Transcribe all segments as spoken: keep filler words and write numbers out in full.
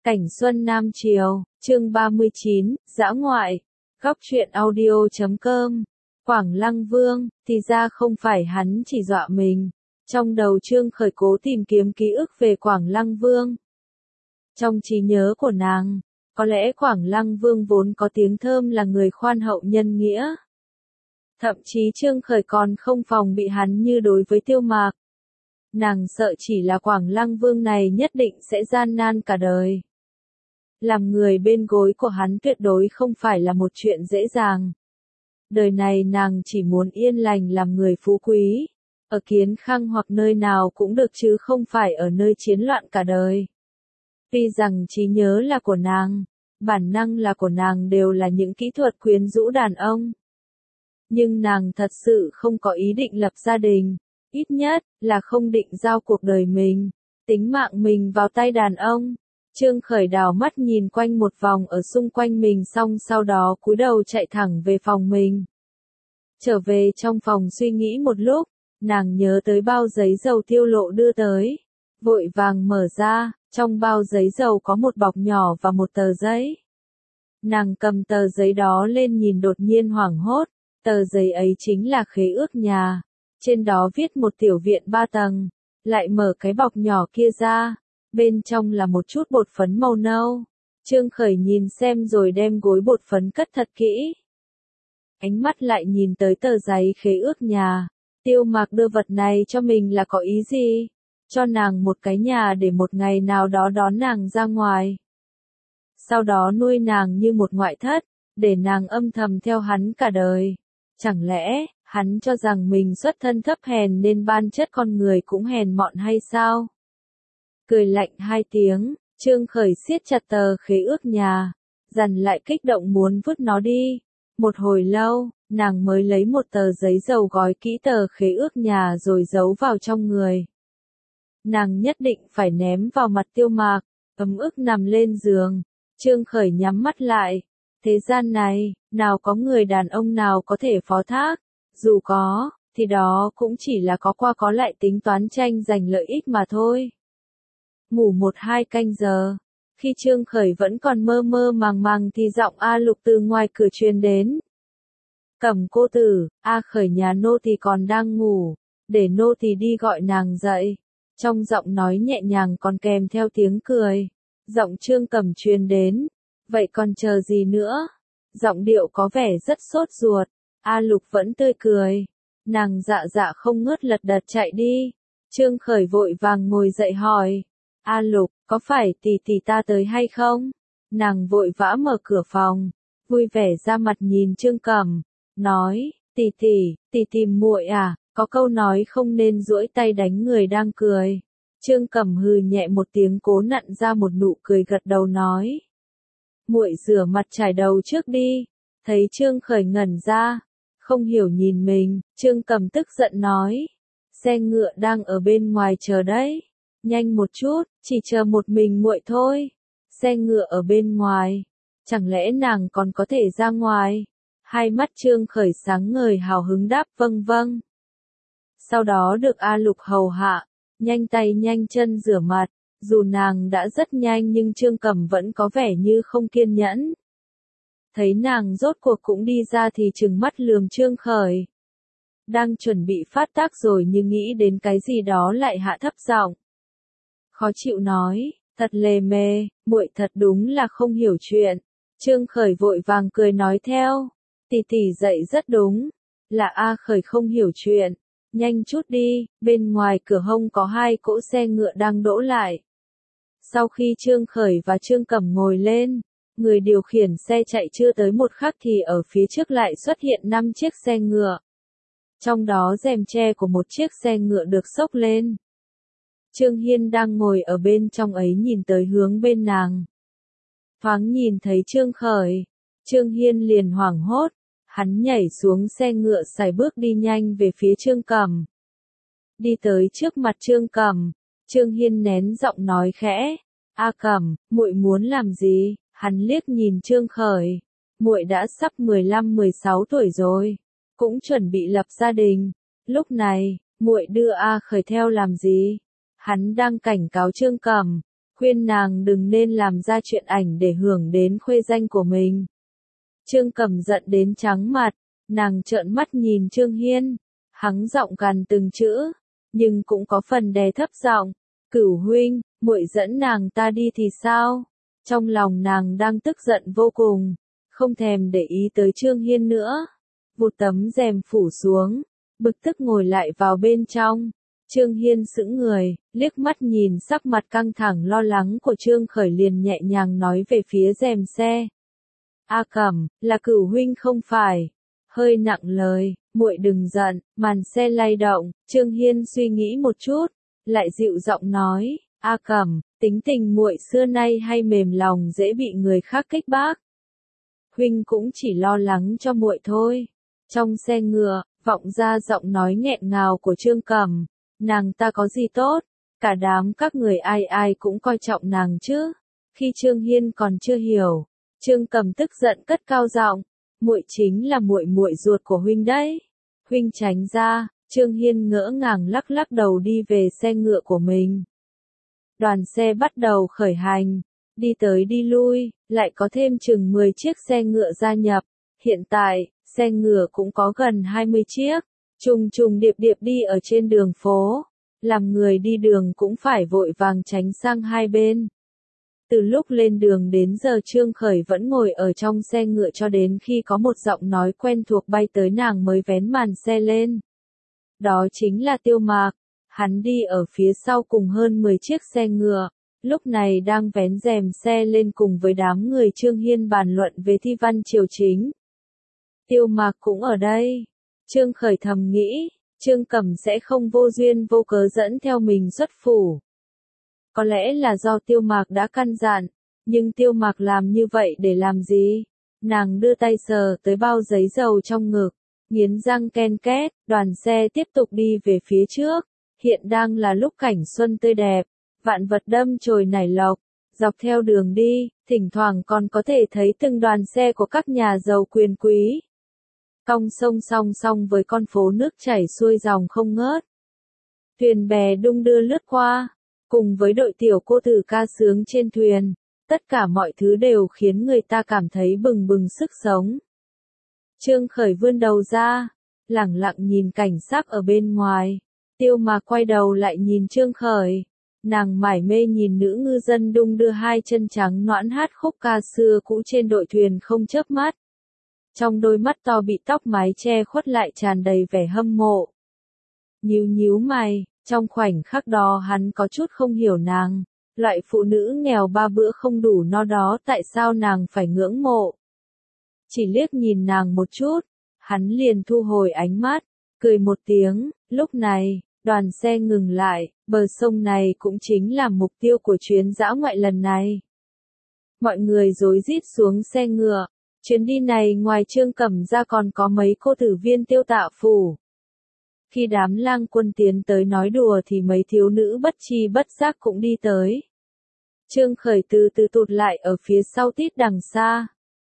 Cảnh Xuân Nam Chiều, chương ba mươi chín, dã ngoại, góc truyện audio chấm com. Quảng Lăng Vương, thì ra không phải hắn chỉ dọa mình. Trong đầu Trương Khởi cố tìm kiếm ký ức về Quảng Lăng Vương. Trong trí nhớ của nàng, có lẽ Quảng Lăng Vương vốn có tiếng thơm là người khoan hậu nhân nghĩa. Thậm chí Trương Khởi còn không phòng bị hắn như đối với Tiêu Mạc. Nàng sợ chỉ là Quảng Lăng Vương này nhất định sẽ gian nan cả đời. Làm người bên gối của hắn tuyệt đối không phải là một chuyện dễ dàng. Đời này nàng chỉ muốn yên lành làm người phú quý, ở Kiến Khang hoặc nơi nào cũng được chứ không phải ở nơi chiến loạn cả đời. Tuy rằng trí nhớ là của nàng, bản năng là của nàng đều là những kỹ thuật quyến rũ đàn ông. Nhưng nàng thật sự không có ý định lập gia đình, ít nhất là không định giao cuộc đời mình, tính mạng mình vào tay đàn ông. Trương Khởi đảo mắt nhìn quanh một vòng ở xung quanh mình xong sau đó cúi đầu chạy thẳng về phòng mình. Trở về trong phòng suy nghĩ một lúc, nàng nhớ tới bao giấy dầu Tiêu Lộ đưa tới. Vội vàng mở ra, trong bao giấy dầu có một bọc nhỏ và một tờ giấy. Nàng cầm tờ giấy đó lên nhìn đột nhiên hoảng hốt, tờ giấy ấy chính là khế ước nhà. Trên đó viết một tiểu viện ba tầng, lại mở cái bọc nhỏ kia ra. Bên trong là một chút bột phấn màu nâu. Trương Khởi nhìn xem rồi đem gối bột phấn cất thật kỹ. Ánh mắt lại nhìn tới tờ giấy khế ước nhà. Tiêu Mạc đưa vật này cho mình là có ý gì? Cho nàng một cái nhà để một ngày nào đó đón nàng ra ngoài. Sau đó nuôi nàng như một ngoại thất, để nàng âm thầm theo hắn cả đời. Chẳng lẽ, hắn cho rằng mình xuất thân thấp hèn nên ban chất con người cũng hèn mọn hay sao? Cười lạnh hai tiếng, Trương Khởi siết chặt tờ khế ước nhà, dằn lại kích động muốn vứt nó đi. Một hồi lâu, nàng mới lấy một tờ giấy dầu gói kỹ tờ khế ước nhà rồi giấu vào trong người. Nàng nhất định phải ném vào mặt Tiêu Mạc, ấm ức nằm lên giường. Trương Khởi nhắm mắt lại. Thế gian này, nào có người đàn ông nào có thể phó thác, dù có, thì đó cũng chỉ là có qua có lại tính toán tranh giành lợi ích mà thôi. Ngủ một hai canh giờ, khi Trương Khởi vẫn còn mơ mơ màng màng thì giọng A Lục từ ngoài cửa truyền đến. Cẩm cô tử, A Khởi nhà nô tỳ còn đang ngủ, để nô tỳ đi gọi nàng dậy. Trong giọng nói nhẹ nhàng còn kèm theo tiếng cười. Giọng Trương Cẩm truyền đến. Vậy còn chờ gì nữa? Giọng điệu có vẻ rất sốt ruột. A Lục vẫn tươi cười. Nàng dạ dạ không ngớt lật đật chạy đi. Trương Khởi vội vàng ngồi dậy hỏi. A Lục, có phải tỷ tỷ ta tới hay không? Nàng vội vã mở cửa phòng, vui vẻ ra mặt nhìn Trương Cẩm, nói, tỷ tỷ, tỷ tìm muội à, có câu nói không nên duỗi tay đánh người đang cười. Trương Cẩm hừ nhẹ một tiếng cố nặn ra một nụ cười gật đầu nói. Muội rửa mặt chải đầu trước đi. Thấy Trương Khởi ngẩn ra, không hiểu nhìn mình, Trương Cẩm tức giận nói. Xe ngựa đang ở bên ngoài chờ đấy. Nhanh một chút, chỉ chờ một mình muội thôi. Xe ngựa ở bên ngoài. Chẳng lẽ nàng còn có thể ra ngoài? Hai mắt Trương Khởi sáng ngời hào hứng đáp vâng vâng. Sau đó được A Lục hầu hạ, nhanh tay nhanh chân rửa mặt. Dù nàng đã rất nhanh nhưng Trương Cẩm vẫn có vẻ như không kiên nhẫn. Thấy nàng rốt cuộc cũng đi ra thì trừng mắt lườm Trương Khởi. Đang chuẩn bị phát tác rồi nhưng nghĩ đến cái gì đó lại hạ thấp giọng. Khó chịu nói, thật lề mề, muội thật đúng là không hiểu chuyện. Trương Khởi vội vàng cười nói theo, tỷ tỷ dạy rất đúng, là A Khởi không hiểu chuyện, nhanh chút đi, bên ngoài cửa hông có hai cỗ xe ngựa đang đỗ lại. Sau khi Trương Khởi và Trương Cẩm ngồi lên, người điều khiển xe chạy chưa tới một khắc thì ở phía trước lại xuất hiện năm chiếc xe ngựa. Trong đó rèm tre của một chiếc xe ngựa được xốc lên. Trương Hiên đang ngồi ở bên trong ấy nhìn tới hướng bên nàng. Thoáng nhìn thấy Trương Khởi, Trương Hiên liền hoảng hốt, hắn nhảy xuống xe ngựa sải bước đi nhanh về phía Trương Cẩm. Đi tới trước mặt Trương Cẩm, Trương Hiên nén giọng nói khẽ, "A Cẩm, muội muốn làm gì?" Hắn liếc nhìn Trương Khởi, "Muội đã sắp mười lăm mười sáu tuổi rồi, cũng chuẩn bị lập gia đình, lúc này, muội đưa A Khởi theo làm gì?" Hắn đang cảnh cáo Trương Cẩm, khuyên nàng đừng nên làm ra chuyện ảnh để hưởng đến khuê danh của mình. Trương Cẩm giận đến trắng mặt, nàng trợn mắt nhìn Trương Hiên, hắng giọng gằn từng chữ, nhưng cũng có phần đè thấp giọng, "Cửu huynh, muội dẫn nàng ta đi thì sao?" Trong lòng nàng đang tức giận vô cùng, không thèm để ý tới Trương Hiên nữa, vụt tấm rèm phủ xuống, bực tức ngồi lại vào bên trong. Trương Hiên sững người, liếc mắt nhìn sắc mặt căng thẳng lo lắng của Trương Khởi liền nhẹ nhàng nói về phía rèm xe. "A Cẩm, là Cửu huynh không phải?" Hơi nặng lời, "Muội đừng giận." Màn xe lay động, Trương Hiên suy nghĩ một chút, lại dịu giọng nói, "A Cẩm, tính tình muội xưa nay hay mềm lòng dễ bị người khác kích bác. Huynh cũng chỉ lo lắng cho muội thôi." Trong xe ngựa, vọng ra giọng nói nghẹn ngào của Trương Cẩm, "Nàng ta có gì tốt, cả đám các người ai ai cũng coi trọng nàng chứ." Khi Trương Hiên còn chưa hiểu, Trương Cẩm tức giận cất cao giọng, "Muội chính là muội muội ruột của huynh đấy. Huynh tránh ra." Trương Hiên ngỡ ngàng lắc lắc đầu đi về xe ngựa của mình. Đoàn xe bắt đầu khởi hành, đi tới đi lui, lại có thêm chừng mười chiếc xe ngựa gia nhập. Hiện tại, xe ngựa cũng có gần hai mươi chiếc, trùng trùng điệp điệp đi ở trên đường phố, làm người đi đường cũng phải vội vàng tránh sang hai bên. Từ lúc lên đường đến giờ Trương Khởi vẫn ngồi ở trong xe ngựa cho đến khi có một giọng nói quen thuộc bay tới nàng mới vén màn xe lên. Đó chính là Tiêu Mạc, hắn đi ở phía sau cùng hơn mười chiếc xe ngựa, lúc này đang vén rèm xe lên cùng với đám người Trương Hiên bàn luận về thi văn triều chính. Tiêu Mạc cũng ở đây. Trương Khởi thầm nghĩ, Trương Cẩm sẽ không vô duyên vô cớ dẫn theo mình xuất phủ. Có lẽ là do Tiêu Mạc đã căn dặn, nhưng Tiêu Mạc làm như vậy để làm gì? Nàng đưa tay sờ tới bao giấy dầu trong ngực, nghiến răng ken két, đoàn xe tiếp tục đi về phía trước. Hiện đang là lúc cảnh xuân tươi đẹp, vạn vật đâm chồi nảy lộc, dọc theo đường đi, thỉnh thoảng còn có thể thấy từng đoàn xe của các nhà giàu quyền quý. Cong sông song song với con phố nước chảy xuôi dòng không ngớt. Thuyền bè đung đưa lướt qua, cùng với đội tiểu cô tử ca sướng trên thuyền, tất cả mọi thứ đều khiến người ta cảm thấy bừng bừng sức sống. Trương Khởi vươn đầu ra, lẳng lặng nhìn cảnh sắc ở bên ngoài. Tiêu Mạc quay đầu lại nhìn Trương Khởi, nàng mải mê nhìn nữ ngư dân đung đưa hai chân trắng nõn hát khúc ca xưa cũ trên đội thuyền không chớp mắt. Trong đôi mắt to bị tóc mái che khuất lại tràn đầy vẻ hâm mộ. Nhíu nhíu mày, trong khoảnh khắc đó hắn có chút không hiểu nàng, loại phụ nữ nghèo ba bữa không đủ no đó tại sao nàng phải ngưỡng mộ. Chỉ liếc nhìn nàng một chút, hắn liền thu hồi ánh mắt, cười một tiếng. Lúc này, đoàn xe ngừng lại, bờ sông này cũng chính là mục tiêu của chuyến dã ngoại lần này. Mọi người rối rít xuống xe ngựa, chuyến đi này ngoài Trương Cẩm ra còn có mấy cô tử viên Tiêu Tạ phủ. Khi đám lang quân tiến tới nói đùa thì mấy thiếu nữ bất tri bất giác cũng đi tới. Trương Khởi từ từ tụt lại ở phía sau tít đằng xa.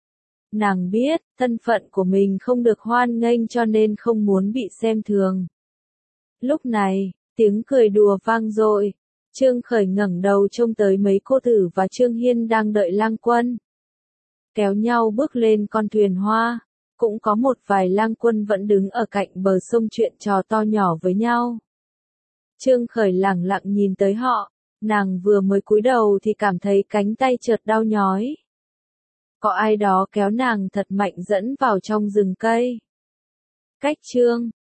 Nàng biết, thân phận của mình không được hoan nghênh cho nên không muốn bị xem thường. Lúc này, tiếng cười đùa vang dội. Trương Khởi ngẩng đầu trông tới mấy cô tử và Trương Hiên đang đợi lang quân. Kéo nhau bước lên con thuyền hoa, cũng có một vài lang quân vẫn đứng ở cạnh bờ sông chuyện trò to nhỏ với nhau. Trương Khởi lẳng lặng nhìn tới họ, nàng vừa mới cúi đầu thì cảm thấy cánh tay chợt đau nhói. Có ai đó kéo nàng thật mạnh dẫn vào trong rừng cây. Cách Trương